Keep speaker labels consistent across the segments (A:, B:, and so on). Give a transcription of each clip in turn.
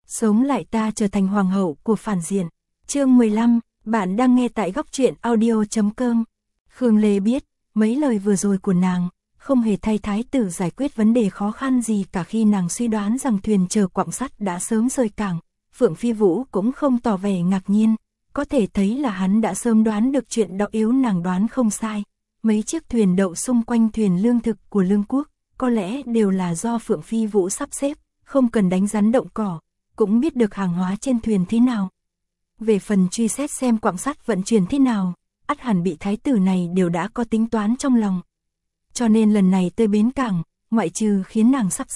A: Sống lại ta trở thành hoàng hậu của phản diện. Chương 15, bạn đang nghe tại góc truyện audio.com. Khương Lê biết, mấy lời vừa rồi của nàng không hề thay thái tử giải quyết vấn đề khó khăn gì cả. Khi nàng suy đoán rằng thuyền chở quặng sắt đã sớm rời cảng, Phượng Phi Vũ cũng không tỏ vẻ ngạc nhiên, có thể thấy là hắn đã sớm đoán được chuyện đó. Yếu nàng đoán không sai, mấy chiếc thuyền đậu xung quanh thuyền lương thực của Lương Quốc, có lẽ đều là do Phượng Phi Vũ sắp xếp, không cần đánh rắn động cỏ, cũng biết được hàng hóa trên thuyền thế nào. Về phần truy xét xem quặng sắt vận chuyển thế nào, ắt hẳn bị thái tử này đều đã có tính toán trong lòng. Cho nên lần này tới bến cảng, ngoại trừ khiến nàng sắp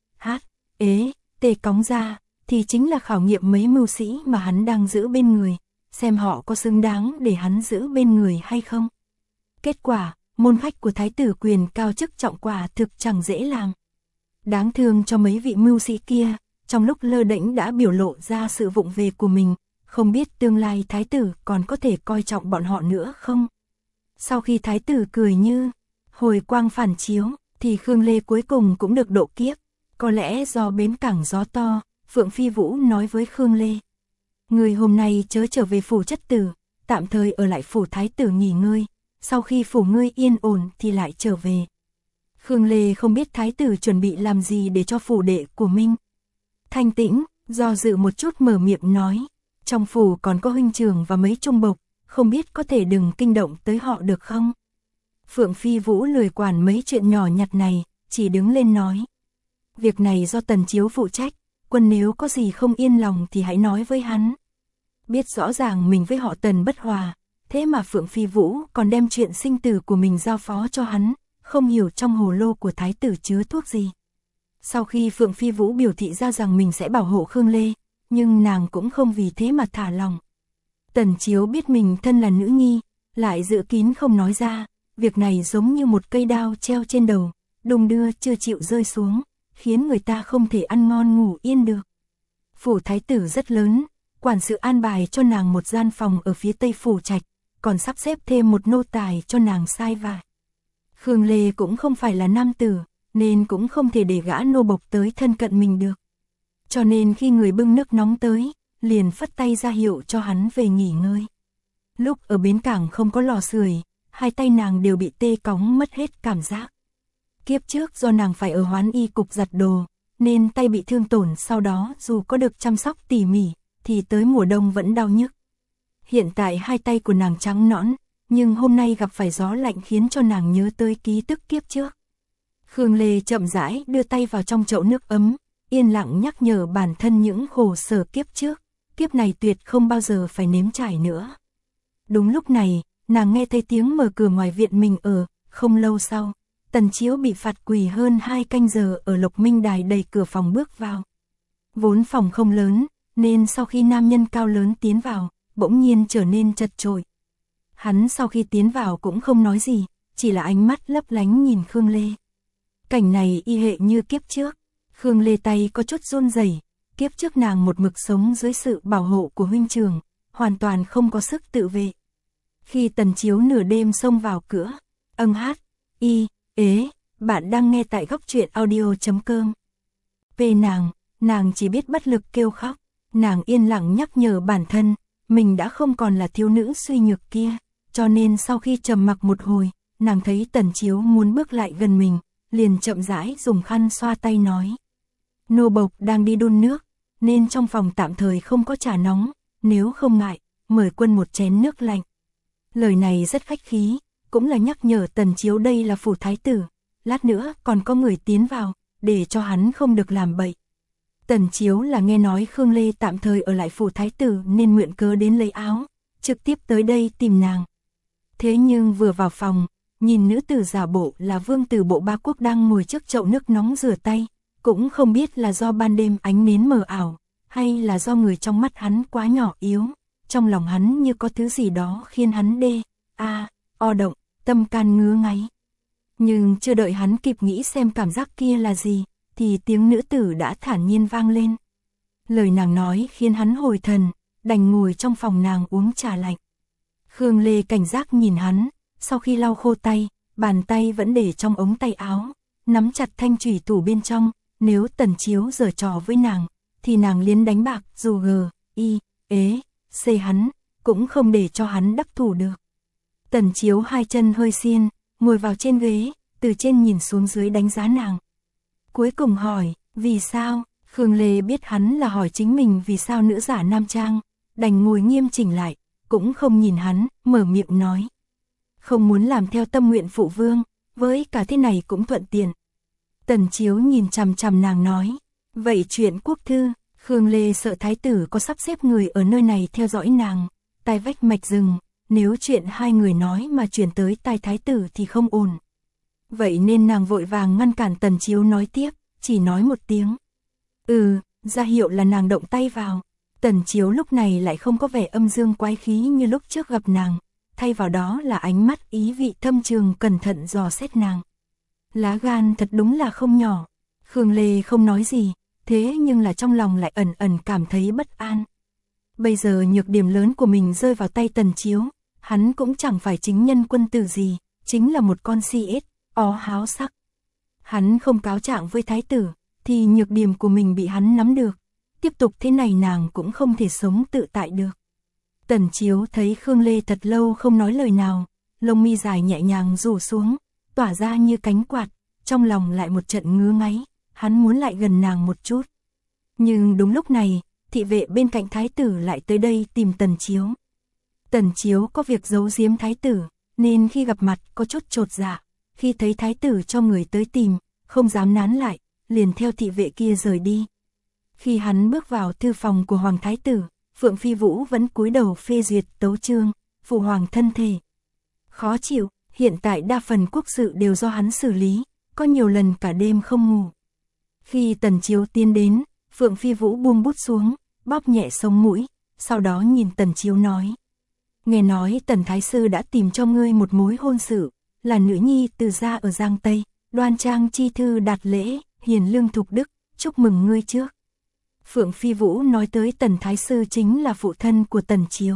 A: cóng ra, thì chính là khảo nghiệm mấy mưu sĩ mà hắn đang giữ bên người, xem họ có xứng đáng để hắn giữ bên người hay không. Kết quả, môn khách của thái tử quyền cao chức trọng quả thực chẳng dễ làm. Đáng thương cho mấy vị mưu sĩ kia, trong lúc lơ đễnh đã biểu lộ ra sự vụng về của mình, không biết tương lai thái tử còn có thể coi trọng bọn họ nữa không. Sau khi thái tử cười như hồi quang phản chiếu, thì Khương Lê cuối cùng cũng được độ kiếp. Có lẽ do bến cảng gió to, Phượng Phi Vũ nói với Khương Lê: "Người hôm nay chớ trở về phủ chất tử, tạm thời ở lại phủ thái tử nghỉ ngơi, sau khi phủ ngươi yên ổn thì lại trở về." Khương Lê không biết thái tử chuẩn bị làm gì để cho phủ đệ của mình. Thanh tĩnh, do dự một chút mở miệng nói: "Trong phủ còn có huynh trưởng và mấy trung bộc, không biết có thể đừng kinh động tới họ được không?" Phượng Phi Vũ lười quản mấy chuyện nhỏ nhặt này, chỉ đứng lên nói: "Việc này do Tần Chiếu phụ trách, quân nếu có gì không yên lòng thì hãy nói với hắn." Biết rõ ràng mình với họ Tần bất hòa, thế mà Phượng Phi Vũ còn đem chuyện sinh tử của mình giao phó cho hắn, không hiểu trong hồ lô của thái tử chứa thuốc gì. Sau khi Phượng Phi Vũ biểu thị ra rằng mình sẽ bảo hộ Khương Lê, nhưng nàng cũng không vì thế mà thả lòng. Tần Chiếu biết mình thân là nữ nhi, lại giữ kín không nói ra, việc này giống như một cây đao treo trên đầu, đung đưa chưa chịu rơi xuống, khiến người ta không thể ăn ngon ngủ yên được. Phủ thái tử rất lớn, quản sự an bài cho nàng một gian phòng ở phía tây phủ trạch, còn sắp xếp thêm một nô tài cho nàng sai vải. Khương Lê cũng không phải là nam tử, nên cũng không thể để gã nô bộc tới thân cận mình được. Cho nên khi người bưng nước nóng tới, liền phất tay ra hiệu cho hắn về nghỉ ngơi. Lúc ở bến cảng không có lò sưởi, hai tay nàng đều bị tê cóng mất hết cảm giác. Kiếp trước do nàng phải ở Hoán Y cục giặt đồ, nên tay bị thương tổn, sau đó dù có được chăm sóc tỉ mỉ, thì tới mùa đông vẫn đau nhức. Hiện tại hai tay của nàng trắng nõn, nhưng hôm nay gặp phải gió lạnh khiến cho nàng nhớ tới ký tức kiếp trước. Khương Lê chậm rãi đưa tay vào trong chậu nước ấm, yên lặng nhắc nhở bản thân những khổ sở kiếp trước, kiếp này tuyệt không bao giờ phải nếm trải nữa. Đúng lúc này, nàng nghe thấy tiếng mở cửa ngoài viện mình ở. Không lâu sau, Tần Chiếu bị phạt quỳ hơn 2 canh giờ ở Lộc Minh Đài đẩy cửa phòng bước vào. Vốn phòng không lớn, nên sau khi nam nhân cao lớn tiến vào, bỗng nhiên trở nên chật chội. Hắn sau khi tiến vào cũng không nói gì, chỉ là ánh mắt lấp lánh nhìn Khương Lê. Cảnh này y hệ như kiếp trước. Khương Lê tay có chút run rẩy, kiếp trước nàng một mực sống dưới sự bảo hộ của huynh trưởng, hoàn toàn không có sức tự vệ. Khi Tần Chiếu nửa đêm xông vào cửa, bạn đang nghe tại góc truyện audio.com. Về nàng chỉ biết bất lực kêu khóc, nàng yên lặng nhắc nhở bản thân, mình đã không còn là thiếu nữ suy nhược kia, cho nên sau khi trầm mặc một hồi, nàng thấy Tần Chiếu muốn bước lại gần mình, liền chậm rãi dùng khăn xoa tay nói: "Nô bộc đang đi đun nước, nên trong phòng tạm thời không có trà nóng, nếu không ngại, mời quân một chén nước lạnh." Lời này rất khách khí, cũng là nhắc nhở Tần Chiếu đây là phủ thái tử, lát nữa còn có người tiến vào, để cho hắn không được làm bậy. Tần Chiếu là nghe nói Khương Lê tạm thời ở lại phủ thái tử nên mượn cớ đến lấy áo, trực tiếp tới đây tìm nàng. Thế nhưng vừa vào phòng, nhìn nữ tử giả bộ là vương tử Bộ Ba Quốc đang ngồi trước chậu nước nóng rửa tay, cũng không biết là do ban đêm ánh nến mờ ảo, hay là do người trong mắt hắn quá nhỏ yếu, trong lòng hắn như có thứ gì đó khiến hắn động, tâm can ngứa ngáy. Nhưng chưa đợi hắn kịp nghĩ xem cảm giác kia là gì, thì tiếng nữ tử đã thản nhiên vang lên. Lời nàng nói khiến hắn hồi thần, đành ngồi trong phòng nàng uống trà lạnh. Khương Lê cảnh giác nhìn hắn, sau khi lau khô tay, bàn tay vẫn để trong ống tay áo, nắm chặt thanh chủy thủ bên trong, nếu Tần Chiếu giở trò với nàng, thì nàng liến đánh bạc dù C hắn, cũng không để cho hắn đắc thủ được. Tần Chiếu hai chân hơi xiên, ngồi vào trên ghế, từ trên nhìn xuống dưới đánh giá nàng. Cuối cùng hỏi, vì sao? Khương Lê biết hắn là hỏi chính mình vì sao nữ giả nam trang, đành ngồi nghiêm chỉnh lại, cũng không nhìn hắn, mở miệng nói. Không muốn làm theo tâm nguyện phụ vương, với cả thế này cũng thuận tiện. Tần Chiếu nhìn chằm chằm nàng nói, vậy chuyện quốc thư, Khương Lê sợ thái tử có sắp xếp người ở nơi này theo dõi nàng, tai vách mạch rừng, nếu chuyện hai người nói mà chuyển tới tai thái tử thì không ổn. Vậy nên nàng vội vàng ngăn cản Tần Chiếu nói tiếp, chỉ nói một tiếng. Ra hiệu là nàng động tay vào. Tần Chiếu lúc này lại không có vẻ âm dương quái khí như lúc trước gặp nàng, thay vào đó là ánh mắt ý vị thâm trường cẩn thận dò xét nàng. Lá gan thật đúng là không nhỏ. Khương Lê không nói gì, thế nhưng là trong lòng lại ẩn ẩn cảm thấy bất an. Bây giờ nhược điểm lớn của mình rơi vào tay Tần Chiếu, hắn cũng chẳng phải chính nhân quân tử gì, chính là một con si ếch, ó háo sắc. Hắn không cáo trạng với thái tử, thì nhược điểm của mình bị hắn nắm được. Tiếp tục thế này nàng cũng không thể sống tự tại được. Tần Chiếu thấy Khương Lê thật lâu không nói lời nào, lông mi dài nhẹ nhàng rủ xuống, tỏa ra như cánh quạt, trong lòng lại một trận ngứa ngáy, hắn muốn lại gần nàng một chút. Nhưng đúng lúc này, thị vệ bên cạnh thái tử lại tới đây tìm Tần Chiếu. Tần Chiếu có việc giấu giếm thái tử, nên khi gặp mặt có chút chột dạ, khi thấy thái tử cho người tới tìm, không dám nán lại, liền theo thị vệ kia rời đi. Khi hắn bước vào thư phòng của Hoàng Thái tử, Phượng Phi Vũ vẫn cúi đầu phê duyệt tấu chương, phụ hoàng thân thể khó chịu, hiện tại đa phần quốc sự đều do hắn xử lý, có nhiều lần cả đêm không ngủ. Khi Tần Chiếu tiến đến, Phượng Phi Vũ buông bút xuống, bóp nhẹ sống mũi, sau đó nhìn Tần Chiếu nói. Nghe nói Tần Thái Sư đã tìm cho ngươi một mối hôn sự, là nữ nhi từ gia ở Giang Tây, đoan trang chi thư đạt lễ, hiền lương thục đức, chúc mừng ngươi trước. Phượng Phi Vũ nói tới Tần Thái Sư chính là phụ thân của Tần Chiếu.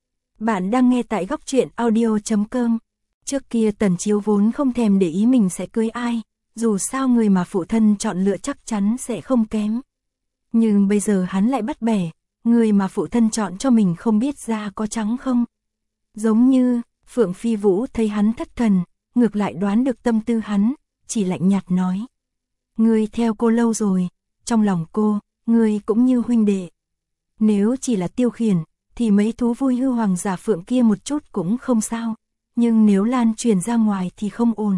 A: Bạn đang nghe tại góc truyện audio.com. Trước kia Tần Chiếu vốn không thèm để ý mình sẽ cưới ai, dù sao người mà phụ thân chọn lựa chắc chắn sẽ không kém. Nhưng bây giờ hắn lại bắt bẻ, người mà phụ thân chọn cho mình không biết da có trắng không. Giống như, Phượng Phi Vũ thấy hắn thất thần, ngược lại đoán được tâm tư hắn, chỉ lạnh nhạt nói. Ngươi theo cô lâu rồi, trong lòng cô, ngươi cũng như huynh đệ. Nếu chỉ là tiêu khiển, thì mấy thú vui hư hoàng giả Phượng kia một chút cũng không sao, nhưng nếu lan truyền ra ngoài thì không ổn.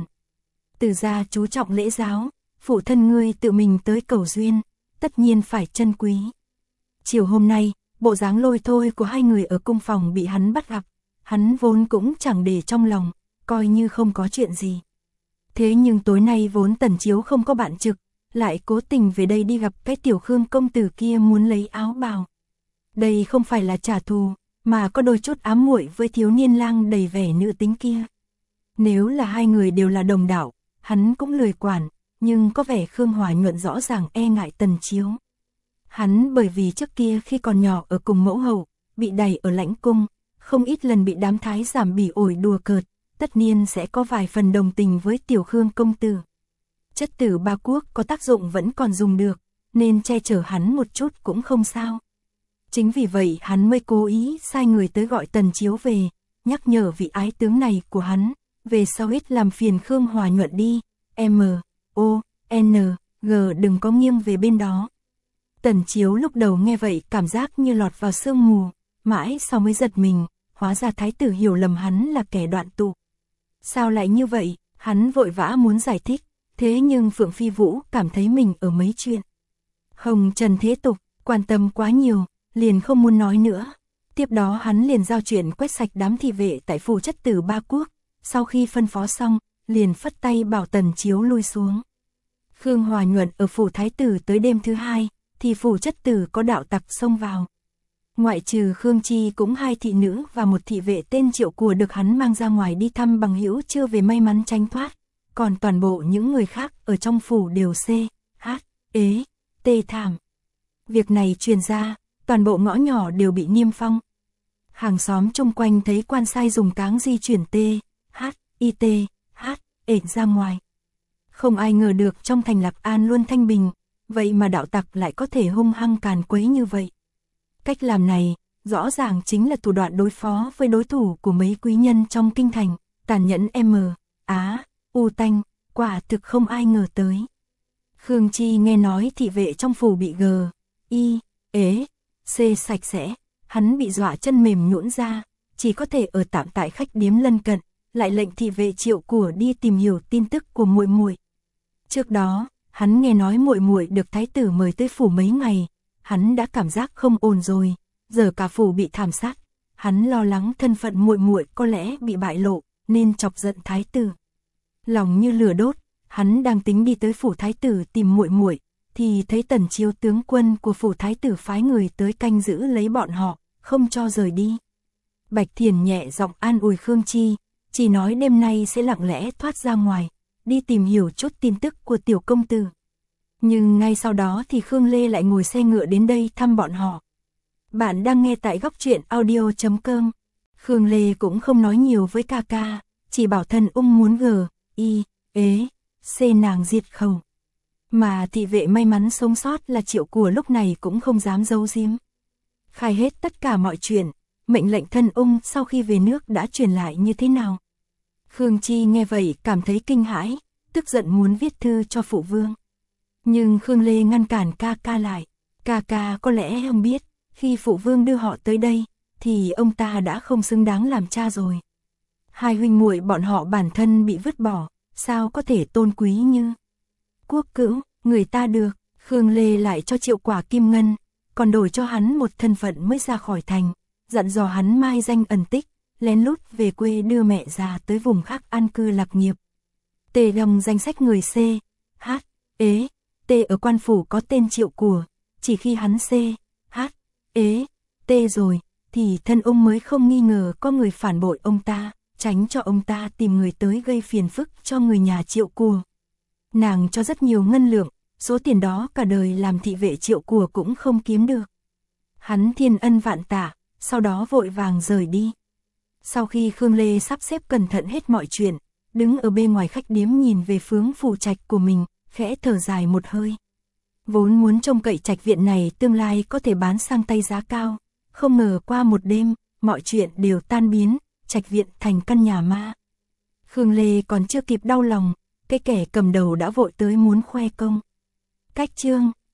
A: Từ gia chú trọng lễ giáo, phụ thân ngươi tự mình tới cầu duyên, tất nhiên phải trân quý. Chiều hôm nay, bộ dáng lôi thôi của hai người ở cung phòng bị hắn bắt gặp, hắn vốn cũng chẳng để trong lòng, coi như không có chuyện gì. Thế nhưng tối nay vốn Tần Chiếu không có bạn trực, lại cố tình về đây đi gặp cái tiểu Khương công tử kia muốn lấy áo bào. Đây không phải là trả thù, mà có đôi chút ám muội với thiếu niên lang đầy vẻ nữ tính kia. Nếu là hai người đều là đồng đạo, hắn cũng lười quản, nhưng có vẻ Khương Hòa Nhuận rõ ràng e ngại Tần Chiếu. Hắn bởi vì trước kia khi còn nhỏ ở cùng mẫu hậu, bị đày ở lãnh cung, không ít lần bị đám thái giám bỉ ổi đùa cợt, tất nhiên sẽ có vài phần đồng tình với tiểu Khương công tử. Chất tử ba quốc có tác dụng vẫn còn dùng được, nên che chở hắn một chút cũng không sao. Chính vì vậy hắn mới cố ý sai người tới gọi Tần Chiếu về, nhắc nhở vị ái tướng này của hắn, về sau ít làm phiền Khương Hòa Nhuận đi, M.O.N.G đừng có nghiêng về bên đó. Tần Chiếu lúc đầu nghe vậy cảm giác như lọt vào sương mù, mãi sau mới giật mình, hóa ra thái tử hiểu lầm hắn là kẻ đoạn tụ. Sao lại như vậy, hắn vội vã muốn giải thích, thế nhưng Phượng Phi Vũ cảm thấy mình ở mấy chuyện hồng trần thế tục, quan tâm quá nhiều, liền không muốn nói nữa. Tiếp đó hắn liền giao chuyện quét sạch đám thị vệ tại phủ chất tử ba quốc, sau khi phân phó xong, liền phất tay bảo Tần Chiếu lui xuống. Khương Hòa Nhuận ở phủ thái tử tới đêm thứ hai, thì phủ chất tử có đạo tặc xông vào. Ngoại trừ Khương Chi cũng hai thị nữ và một thị vệ tên Triệu Của được hắn mang ra ngoài đi thăm bằng hữu chưa về may mắn tránh thoát, còn toàn bộ những người khác ở trong phủ đều tê thảm. Việc này truyền ra, toàn bộ ngõ nhỏ đều bị niêm phong. Hàng xóm chung quanh thấy quan sai dùng cáng di chuyển ệch ra ngoài. Không ai ngờ được trong thành Lạc An luôn thanh bình, vậy mà đạo tặc lại có thể hung hăng càn quấy như vậy. Cách làm này, rõ ràng chính là thủ đoạn đối phó với đối thủ của mấy quý nhân trong kinh thành, tàn nhẫn U tanh, quả thực không ai ngờ tới. Khương Chi nghe nói thị vệ trong phủ bị sạch sẽ, hắn bị dọa chân mềm nhũn ra, chỉ có thể ở tạm tại khách điếm lân cận, lại lệnh thị vệ Triệu của đi tìm hiểu tin tức của muội muội. Trước đó, hắn nghe nói muội muội được thái tử mời tới phủ mấy ngày, hắn đã cảm giác không ổn rồi, giờ cả phủ bị thảm sát, hắn lo lắng thân phận muội muội có lẽ bị bại lộ, nên chọc giận thái tử. Lòng như lửa đốt, hắn đang tính đi tới phủ thái tử tìm muội muội, thì thấy Tần Chiếu tướng quân của phủ thái tử phái người tới canh giữ lấy bọn họ, không cho rời đi. Bạch Thiền nhẹ giọng an ủi Khương Chi, chỉ nói đêm nay sẽ lặng lẽ thoát ra ngoài, đi tìm hiểu chút tin tức của tiểu công tử. Nhưng ngay sau đó thì Khương Lê lại ngồi xe ngựa đến đây thăm bọn họ. Bạn đang nghe tại Góc Truyện Audio.com. Khương Lê cũng không nói nhiều với ca ca, chỉ bảo Thần Ung muốn nàng diệt khẩu. Mà thị vệ may mắn sống sót là Triệu của lúc này cũng không dám giấu giếm. Khai hết tất cả mọi chuyện, mệnh lệnh Thần Ung sau khi về nước đã truyền lại như thế nào. Khương Chi nghe vậy cảm thấy kinh hãi, tức giận muốn viết thư cho phụ vương. Nhưng Khương Lê ngăn cản ca ca lại. Ca ca có lẽ không biết, khi phụ vương đưa họ tới đây, thì ông ta đã không xứng đáng làm cha rồi. Hai huynh muội bọn họ bản thân bị vứt bỏ, sao có thể tôn quý như quốc cữu, người ta được. Khương Lê lại cho Triệu quả kim ngân, còn đổi cho hắn một thân phận mới ra khỏi thành, dặn dò hắn mai danh ẩn tích, lén lút về quê đưa mẹ già tới vùng khác an cư lạc nghiệp. Tề đồng danh sách người T ở quan phủ có tên Triệu của, chỉ khi hắn T rồi, thì Thân Ung mới không nghi ngờ có người phản bội ông ta, tránh cho ông ta tìm người tới gây phiền phức cho người nhà Triệu của. Nàng cho rất nhiều ngân lượng, số tiền đó cả đời làm thị vệ Triệu của cũng không kiếm được. Hắn thiên ân vạn tạ, sau đó vội vàng rời đi. Sau khi Khương Lê sắp xếp cẩn thận hết mọi chuyện, đứng ở bên ngoài khách điếm nhìn về hướng phủ trạch của mình, khẽ thở dài một hơi. Vốn muốn trông cậy trạch viện này tương lai có thể bán sang tay giá cao, không ngờ qua một đêm, mọi chuyện đều tan biến, trạch viện thành căn nhà ma. Khương Lê còn chưa kịp đau lòng, cái kẻ cầm đầu đã vội tới muốn khoe công. Cách chương